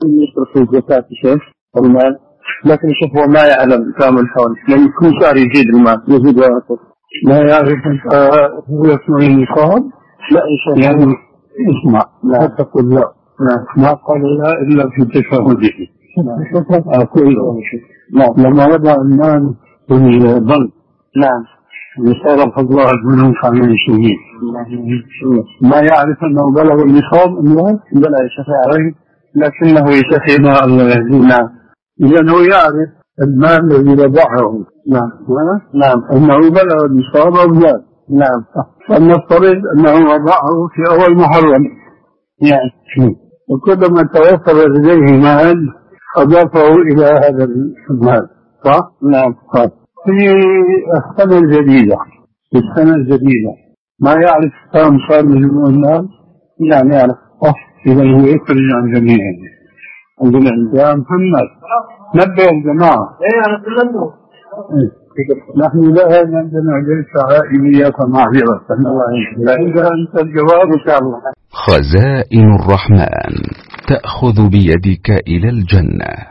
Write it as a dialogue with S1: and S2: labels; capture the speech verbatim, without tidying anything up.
S1: يصرف الزكاة شيخ المال، لكن شوف هو ما يعلم كامل الحول، لأن كل شهر يزيد المال يزيد وينقص.
S2: ما يعرف هو يسمع النصاب؟
S1: لا يا شيخ
S2: يعني اسمع لا تقول لا ما قال لا إلا في تشهده. أقول لما وضع المال في البنك
S1: نعم
S2: وصرف الله منهم خمسين سنين ما يعرف أنه بلغ النصاب المال؟
S1: بلا يا شيخ يعرف،
S2: لكنه يشهد الله يهديه.
S1: نعم
S2: إذن هو يعرف المال الذي وضعه.
S1: نعم
S2: نعم أنه بلغ النصاب أو لا.
S1: نعم
S2: فلنفترض أنه وضعه في أول محرم
S1: يعني
S2: وكلما توفر لديه مال أضافه إلى هذا المال صح؟
S1: نعم
S2: صح. في السنة الجديدة في السنة الجديدة ما يعرف كم صار من المال؟
S1: نعم يعرف.
S2: إذا هو يخرج عن جميعهم. عندنا يا محمد نبه الجماعة.
S1: ايه انا كلمته.
S2: نحن لا عندنا جلسة عائلية معذرة. إذا أنت الجواب إن شاء الله.
S3: خزائن الرحمن تأخذ بيدك إلى الجنة.